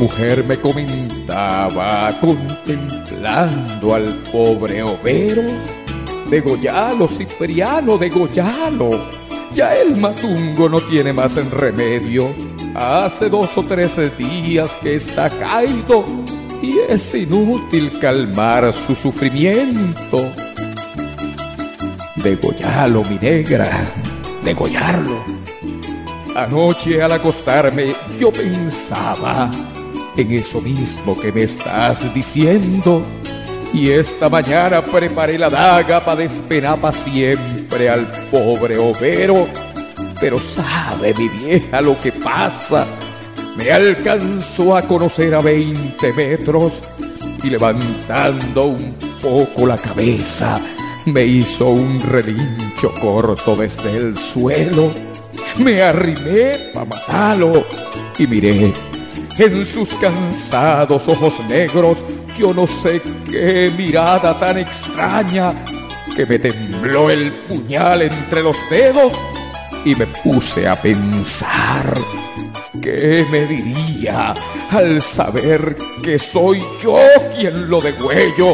mujer me comentaba, contemplando al pobre overo: degollalo, Cipriano, degollalo. Ya el matungo no tiene más en remedio. Hace 2 o 3 días que está caído y es inútil calmar su sufrimiento. Degollalo, mi negra, degollarlo. Anoche al acostarme yo pensaba en eso mismo que me estás diciendo, y esta mañana preparé la daga para despenar pa' siempre al pobre overo. Pero sabe mi vieja lo que pasa. Me alcanzó a conocer a 20 metros y levantando un poco la cabeza me hizo un relincho corto desde el suelo. Me arrimé pa' matarlo y miré en sus cansados ojos negros, yo no sé qué mirada tan extraña, que me tembló el puñal entre los dedos y me puse a pensar qué me diría al saber que soy yo quien lo degüello.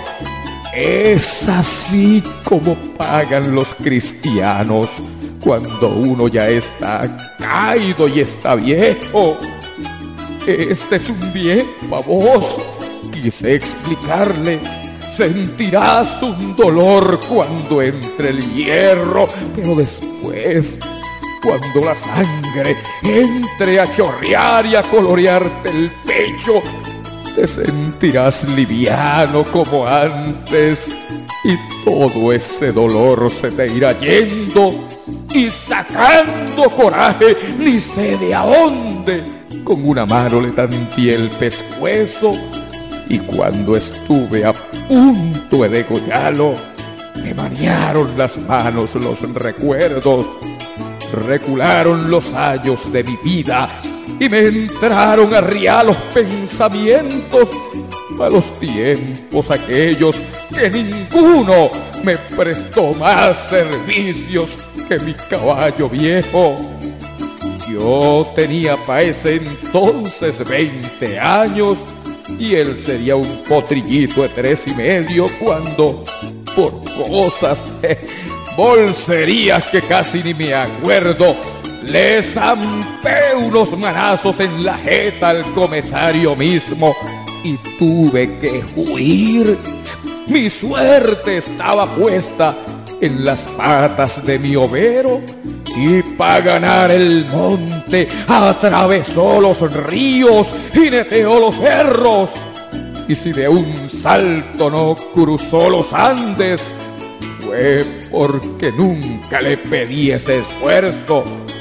Es así como pagan los cristianos cuando uno ya está caído y está viejo. Este es un bien pa' vos, quise explicarle. Sentirás un dolor cuando entre el hierro, pero después, cuando la sangre entre a chorrear y a colorearte el pecho, te sentirás liviano como antes y todo ese dolor se te irá yendo y sacando coraje, ni sé de a dónde, con una mano le tanteé el pescuezo y cuando estuve a punto de degollarlo, me marearon las manos los recuerdos, recularon los años de mi vida y me entraron a riar los pensamientos a los tiempos aquellos que ninguno me prestó más servicios que mi caballo viejo. Yo tenía pa' ese entonces 20 años y él sería un potrillito de 3 y medio cuando, por cosas, bolserías que casi ni me acuerdo, le zampé unos manazos en la jeta al comisario mismo y tuve que huir. Mi suerte estaba puesta en las patas de mi overo y para ganar el monte atravesó los ríos y neteó los cerros. Y si de un salto no cruzó los Andes, fue porque nunca le pedí ese esfuerzo.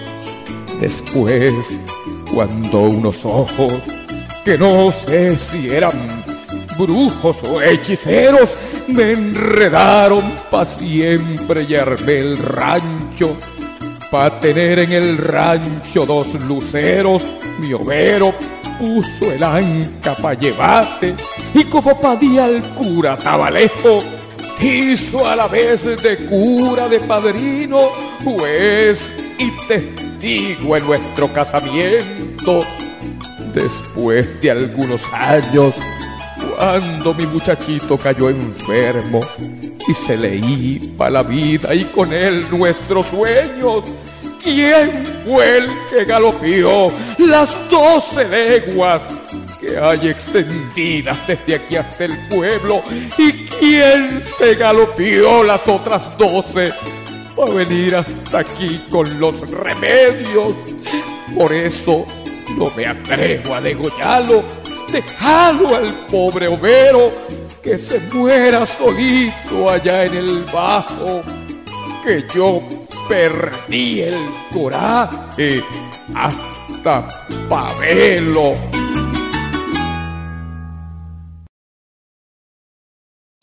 Después, cuando unos ojos, que no sé si eran brujos o hechiceros, me enredaron pa' siempre y armé el rancho. Pa' tener en el rancho 2 luceros, mi overo puso el anca pa' llevarte y como pa' día el cura estaba lejos, hizo a la vez de cura, de padrino, juez y testigo en nuestro casamiento. Después de algunos años, cuando mi muchachito cayó enfermo y se le iba la vida y con él nuestros sueños, ¿quién fue el que galopeó las 12 leguas que hay extendidas desde aquí hasta el pueblo? ¿Y quién se galopeó las otras 12 para venir hasta aquí con los remedios? Por eso no me atrevo a degollarlo. Dejalo al pobre overo que se muera solito allá en el bajo, que yo perdí el coraje hasta pa' verlo.